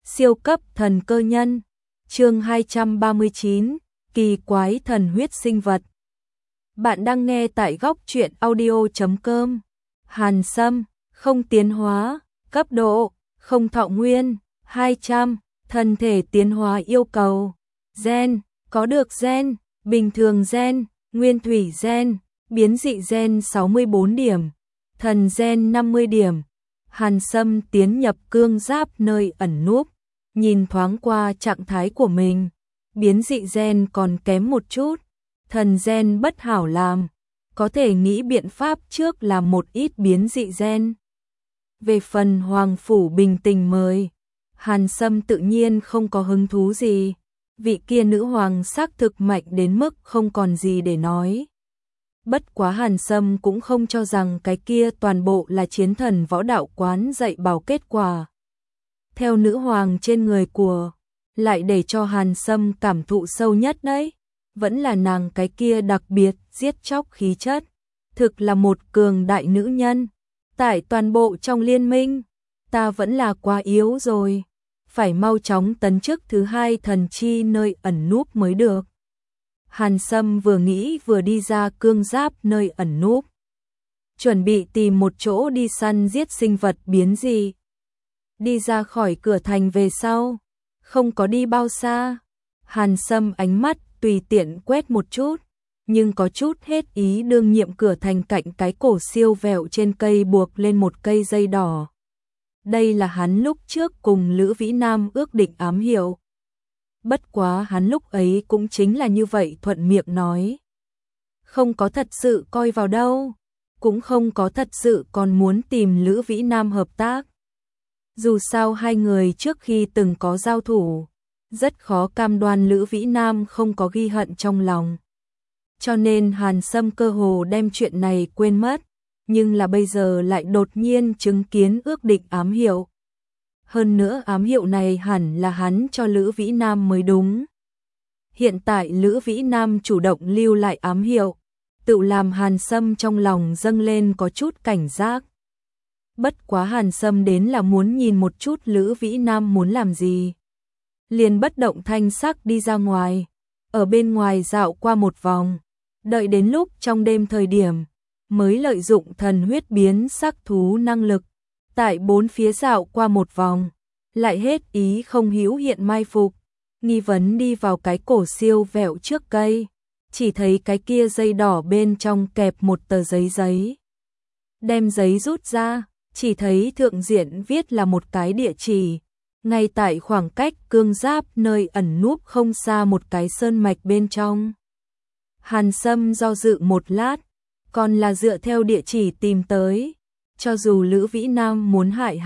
Siêu cấp thần cơ nhân. Chương 239, kỳ quái thần huyết sinh vật. Bạn đang nghe tại góc truyện audio.com. Hàn Sâm, không tiến hóa, cấp độ, không thọ nguyên, 200, thân thể tiến hóa yêu cầu. Gen, có được gen, bình thường gen, nguyên thủy gen, biến dị gen 64 điểm, thần gen 50 điểm. Hàn Sâm tiến nhập cương giáp nơi ẩn núp, nhìn thoáng qua trạng thái của mình, biến dị gen còn kém một chút, thần gen bất hảo làm, có thể nghĩ biện pháp trước làm một ít biến dị gen. Về phần Hoàng Phủ bình tình mời, Hàn Sâm tự nhiên không có hứng thú gì, vị kia nữ hoàng xác thực mạnh đến mức không còn gì để nói. Bất quá Hàn Sâm cũng không cho rằng cái kia toàn bộ là chiến thần võ đạo quán dạy bảo kết quả. Theo nữ hoàng trên người của, lại để cho Hàn Sâm cảm thụ sâu nhất đấy, vẫn là nàng cái kia đặc biệt giết chóc khí chất, thực là một cường đại nữ nhân. Tại toàn bộ trong liên minh, ta vẫn là quá yếu rồi, phải mau chóng tấn chức thứ hai thần chi nơi ẩn núp mới được. Hàn Sâm vừa nghĩ vừa đi ra cương giáp nơi ẩn núp, chuẩn bị tìm một chỗ đi săn giết sinh vật biến dị. Đi ra khỏi cửa thành về sau, không có đi bao xa, Hàn Sâm ánh mắt tùy tiện quét một chút, nhưng có chút hết ý đương nhiệm cửa thành cạnh cái cổ siêu vẹo trên cây buộc lên một cây dây đỏ. Đây là hắn lúc trước cùng Lữ Vĩ Nam ước định ám hiệu. Bất quá hắn lúc ấy cũng chính là như vậy thuận miệng nói. Không có thật sự coi vào đâu, cũng không có thật sự còn muốn tìm Lữ Vĩ Nam hợp tác. Dù sao hai người trước khi từng có giao thủ, rất khó cam đoan Lữ Vĩ Nam không có ghi hận trong lòng. Cho nên Hàn Sâm cơ hồ đem chuyện này quên mất, nhưng là bây giờ lại đột nhiên chứng kiến ước định ám hiệu. Hơn nữa ám hiệu này hẳn là hắn cho Lữ Vĩ Nam mới đúng. Hiện tại Lữ Vĩ Nam chủ động lưu lại ám hiệu, tự làm Hàn Sâm trong lòng dâng lên có chút cảnh giác. Bất quá Hàn Sâm đến là muốn nhìn một chút Lữ Vĩ Nam muốn làm gì. Liền bất động thanh sắc đi ra ngoài, ở bên ngoài dạo qua một vòng, đợi đến lúc trong đêm thời điểm, mới lợi dụng thần huyết biến sắc thú năng lực, tại bốn phía dạo qua một vòng, lại hết ý không hữu hiện mai phục, nghi vấn đi vào cái cổ siêu vẹo trước cây, chỉ thấy cái kia dây đỏ bên trong kẹp một tờ giấy. Đem giấy rút ra, chỉ thấy thượng diện viết là một cái địa chỉ, ngay tại khoảng cách cương giáp nơi ẩn núp không xa một cái sơn mạch bên trong. Hàn Sâm do dự một lát, còn là dựa theo địa chỉ tìm tới, cho dù Lữ Vĩ Nam muốn hại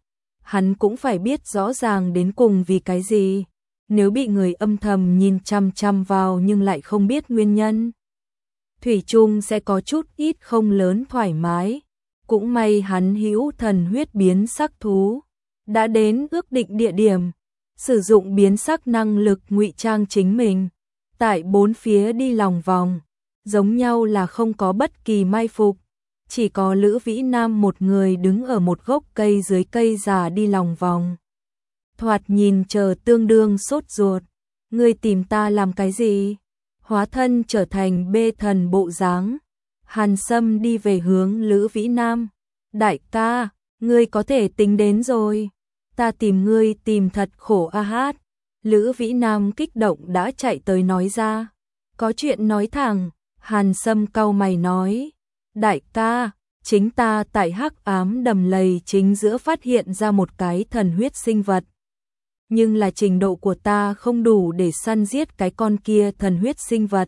hắn cũng phải biết rõ ràng đến cùng vì cái gì, nếu bị người âm thầm nhìn chăm chăm vào nhưng lại không biết nguyên nhân. Thủy chung sẽ có chút ít không lớn thoải mái, cũng may hắn hữu thần huyết biến sắc thú, đã đến ước định địa điểm, sử dụng biến sắc năng lực ngụy trang chính mình, tại bốn phía đi lòng vòng, giống nhau là không có bất kỳ mai phục, chỉ có Lữ Vĩ Nam một người đứng ở một gốc cây dưới cây già đi lòng vòng. Thoạt nhìn chờ tương đương sốt ruột, ngươi tìm ta làm cái gì? Hóa thân trở thành bê thần bộ dáng. Hàn Sâm đi về hướng Lữ Vĩ Nam. Đại ca, ngươi có thể tính đến rồi. Ta tìm ngươi tìm thật khổ a hát. Lữ Vĩ Nam kích động đã chạy tới nói ra. Có chuyện nói thẳng, Hàn Sâm cau mày nói. Đại ca, chính ta tại hắc ám đầm lầy chính giữa phát hiện ra một cái thần huyết sinh vật. Nhưng là trình độ của ta không đủ để săn giết cái con kia thần huyết sinh vật.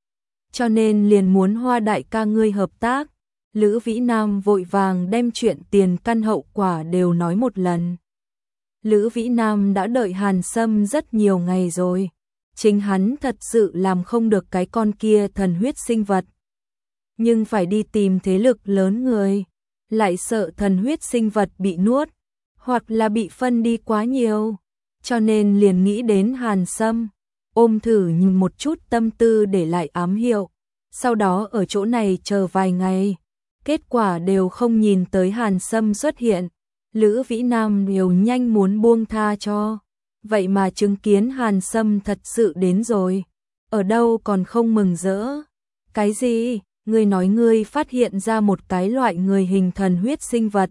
Cho nên liền muốn Hoa đại ca ngươi hợp tác. Lữ Vĩ Nam vội vàng đem chuyện tiền căn hậu quả đều nói một lần. Lữ Vĩ Nam đã đợi Hàn Sâm rất nhiều ngày rồi. Chính hắn thật sự làm không được cái con kia thần huyết sinh vật. Nhưng phải đi tìm thế lực lớn người, lại sợ thần huyết sinh vật bị nuốt, hoặc là bị phân đi quá nhiều. Cho nên liền nghĩ đến Hàn Sâm, ôm thử nhìn một chút tâm tư để lại ám hiệu, sau đó ở chỗ này chờ vài ngày. Kết quả đều không nhìn tới Hàn Sâm xuất hiện, Lữ Vĩ Nam đều nhanh muốn buông tha cho. Vậy mà chứng kiến Hàn Sâm thật sự đến rồi. Ở đâu còn không mừng rỡ. Cái gì? Ngươi nói ngươi phát hiện ra một cái loại người hình thần huyết sinh vật.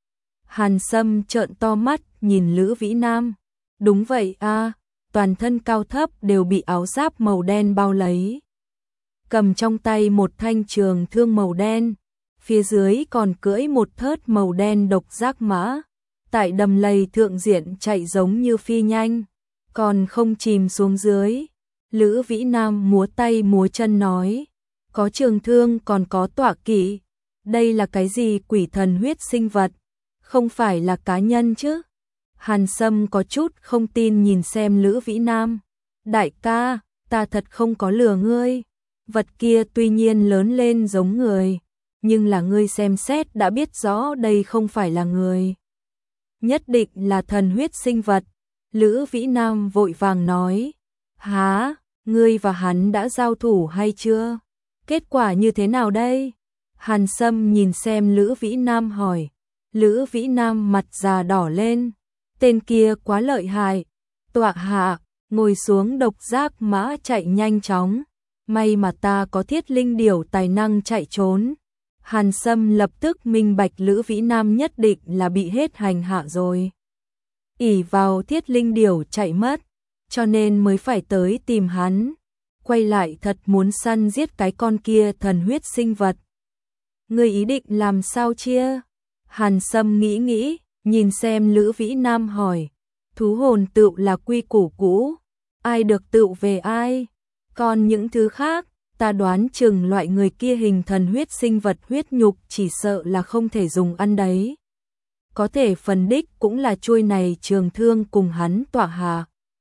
Hàn Sâm trợn to mắt nhìn Lữ Vĩ Nam. Đúng vậy a, toàn thân cao thấp đều bị áo giáp màu đen bao lấy. Cầm trong tay một thanh trường thương màu đen, phía dưới còn cưỡi một thớt màu đen độc giác mã. Tại đầm lầy thượng diện chạy giống như phi nhanh, còn không chìm xuống dưới. Lữ Vĩ Nam múa tay múa chân nói, có trường thương còn có tọa kỵ, đây là cái gì quỷ thần huyết sinh vật, không phải là cá nhân chứ? Hàn Sâm có chút không tin nhìn xem Lữ Vĩ Nam. Đại ca, ta thật không có lừa ngươi. Vật kia tuy nhiên lớn lên giống người, nhưng là ngươi xem xét đã biết rõ đây không phải là người. Nhất định là thần huyết sinh vật. Lữ Vĩ Nam vội vàng nói. Hả, ngươi và hắn đã giao thủ hay chưa? Kết quả như thế nào đây? Hàn Sâm nhìn xem Lữ Vĩ Nam hỏi. Lữ Vĩ Nam mặt già đỏ lên. Tên kia quá lợi hại. Tọa hạ, ngồi xuống độc giác mã chạy nhanh chóng. May mà ta có thiết linh điểu tài năng chạy trốn. Hàn Sâm lập tức minh bạch Lữ Vĩ Nam nhất định là bị hết hành hạ rồi. Ỷ vào thiết linh điểu chạy mất, cho nên mới phải tới tìm hắn. Quay lại thật muốn săn giết cái con kia thần huyết sinh vật. Ngươi ý định làm sao chia? Hàn Sâm nghĩ, nhìn xem Lữ Vĩ Nam hỏi. Thú hồn tựu là quy củ cũ, ai được tựu về ai. Còn những thứ khác, ta đoán chừng loại người kia hình thần huyết sinh vật huyết nhục chỉ sợ là không thể dùng ăn đấy. Có thể phần đích cũng là chuôi này trường thương cùng hắn tọa hạ.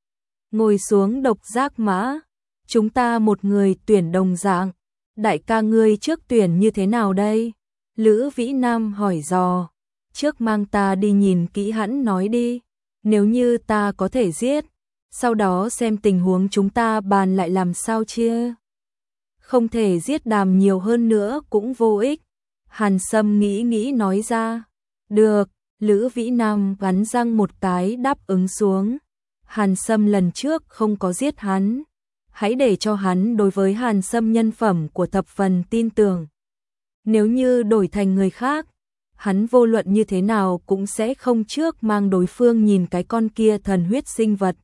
Ngồi xuống độc giác mã, chúng ta một người tuyển đồng dạng. Đại ca ngươi trước tuyển như thế nào đây? Lữ Vĩ Nam hỏi dò. Trước mang ta đi nhìn kỹ hẳn nói đi. Nếu như ta có thể giết, sau đó xem tình huống chúng ta bàn lại làm sao chia. Không thể giết đàm nhiều hơn nữa cũng vô ích. Hàn Sâm nghĩ nói ra. Được, Lữ Vĩ Nam gắn răng một cái đáp ứng xuống. Hàn Sâm lần trước không có giết hắn. Hãy để cho hắn đối với Hàn Sâm nhân phẩm của thập phần tin tưởng. Nếu như đổi thành người khác, hắn vô luận như thế nào cũng sẽ không trước mang đối phương nhìn cái con kia thần huyết sinh vật.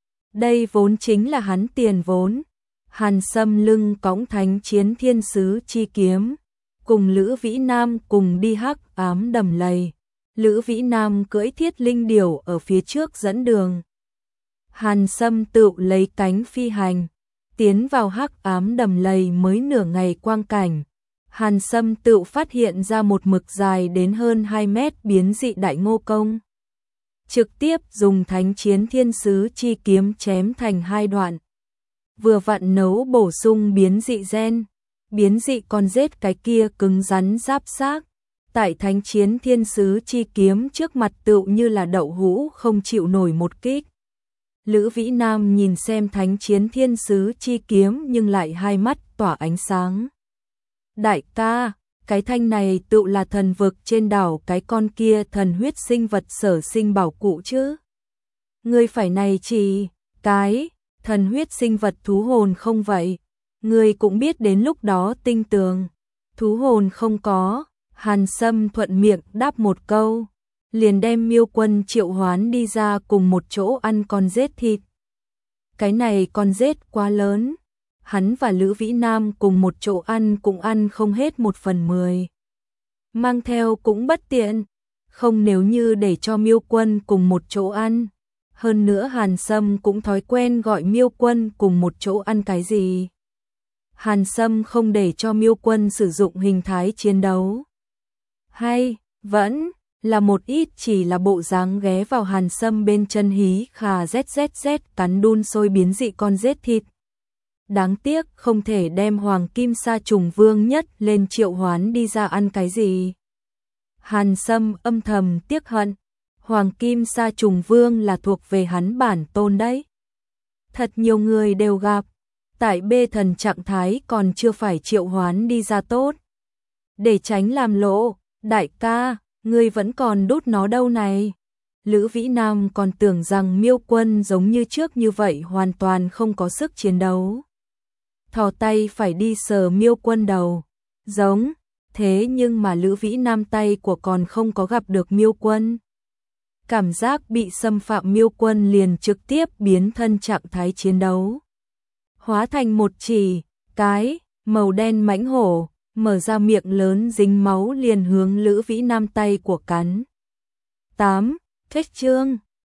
Đây vốn chính là hắn tiền vốn. Hàn Sâm lưng cõng thánh chiến thiên sứ chi kiếm, cùng Lữ Vĩ Nam cùng đi hắc ám đầm lầy. Lữ Vĩ Nam cưỡi thiết linh điểu ở phía trước dẫn đường. Hàn Sâm tự lấy cánh phi hành, tiến vào hắc ám đầm lầy mới nửa ngày quang cảnh. Hàn Sâm tự phát hiện ra một mực dài đến hơn 2 mét biến dị đại ngô công. Trực tiếp dùng thánh chiến thiên sứ chi kiếm chém thành 2 đoạn. Vừa vặn nấu bổ sung biến dị gen, biến dị con rết cái kia cứng rắn giáp xác. Tại thánh chiến thiên sứ chi kiếm trước mặt tựu như là đậu hũ không chịu nổi một kích. Lữ Vĩ Nam nhìn xem thánh chiến thiên sứ chi kiếm nhưng lại hai mắt tỏa ánh sáng. Đại ca, cái thanh này tựu là thần vực trên đảo cái con kia thần huyết sinh vật sở sinh bảo cụ chứ. Ngươi phải này chỉ cái thần huyết sinh vật thú hồn không vậy? Ngươi cũng biết đến lúc đó tinh tường. Thú hồn không có. Hàn Sâm thuận miệng đáp một câu, liền đem Miêu Quân triệu hoán đi ra cùng một chỗ ăn con rết thịt. Cái này con rết quá lớn, hắn và Lữ Vĩ Nam cùng một chỗ ăn cũng ăn không hết 1/10. Mang theo cũng bất tiện, không nếu như để cho Miêu Quân cùng một chỗ ăn. Hơn nữa Hàn Sâm cũng thói quen gọi Miêu Quân cùng một chỗ ăn cái gì. Hàn Sâm không để cho Miêu Quân sử dụng hình thái chiến đấu. Hay, vẫn là một ít chỉ là bộ dáng ghé vào Hàn Sâm bên chân hí khà zzz cắn đun sôi biến dị con rết thịt. Đáng tiếc không thể đem Hoàng Kim Sa Trùng Vương nhất lên triệu hoán đi ra ăn cái gì. Hàn Sâm âm thầm tiếc hận, Hoàng Kim Sa Trùng Vương là thuộc về hắn bản tôn đấy. Thật nhiều người đều gặp, tại bê thần trạng thái còn chưa phải triệu hoán đi ra tốt. Để tránh làm lộ, đại ca, Ngươi vẫn còn đốt nó đâu này. Lữ Vĩ Nam còn tưởng rằng Miêu Quân giống như trước như vậy hoàn toàn không có sức chiến đấu. Thò tay phải đi sờ Miêu Quân đầu. Giống, thế nhưng mà Lữ Vĩ Nam tay của còn không có gặp được Miêu Quân. Cảm giác bị xâm phạm Miêu Quân liền trực tiếp biến thân trạng thái chiến đấu. Hóa thành một chỉ, cái, màu đen mãnh hổ, mở ra miệng lớn dính máu liền hướng Lữ Vĩ Nam tay của cắn. 8. Kết chương